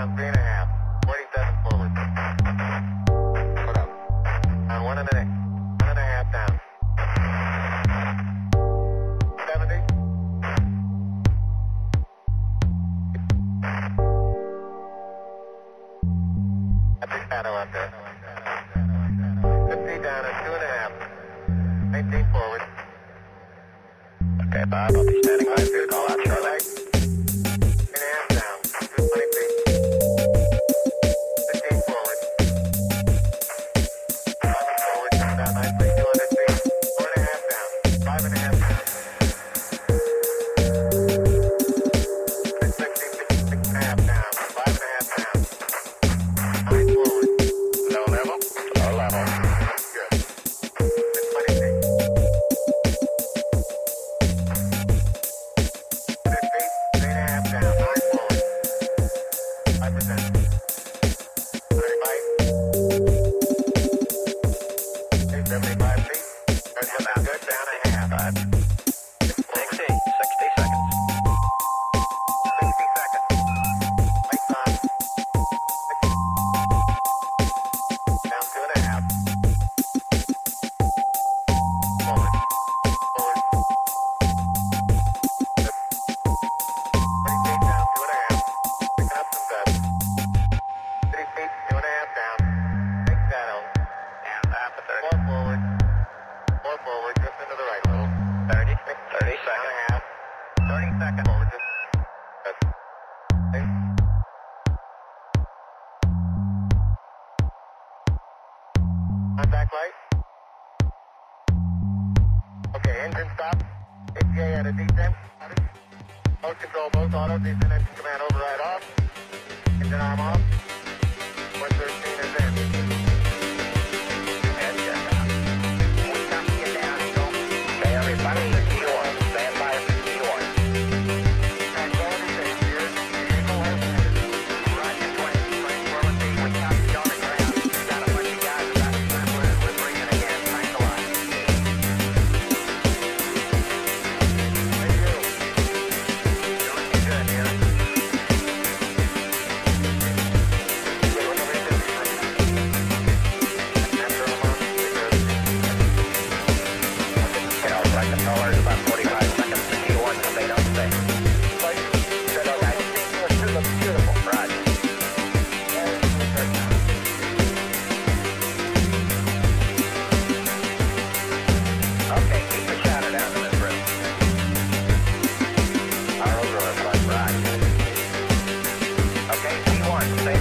down, 3.5. 47 forward. Hold up. On 1 and 1.5 down. 70. That's a shadow out there. 50 down at 2.5. 19 forward. Okay, Bob, I'll be standing by for your call out shortly. 3.5 down. 20 feet. 15 forward. 11 forward. Come down nicely. 200 feet. 4.5 down. 5.5 down. 660 feet. 6.5 down. 5.5 down. 9 forward. Low level? Low level. Good. 20 feet. 100 feet. 3.5 down. 9 forward. 5%. 35. 75 feet. There's about good. Down a half. 60 seconds. 60 seconds. Lights on. Down 2.5. Forward. Forward. 30 feet down 2.5. Picking up some dust. 30 feet, 2.5 down. Big shadow. And half a 4 30. forward. 4 forward. Just into the right a little. 30 Down seconds. a half. 30 seconds. Forward. Just. Okay. Contact light. Okay, engine stop. ATA at a descent. Mode control both auto. Descent engine command override off. Engine arm off. 113 is in. And check out. We come to get down, Eagle. Okay, everybody, T1. Stand by for T1. Tranquility Base here. Eagle has landed. Roger, 20. Tranquility. We come to on the ground. Got a bunch of guys about to circle in. We're bringing again. Tranquility. Thank you. Doing good here. Flight controller is about 45 seconds to T1 so they don't stay. Good, all guys. It looks beautiful. Roger. Okay, keep the shadow down in this room. Our overall flight, Roger. Okay, T1, stay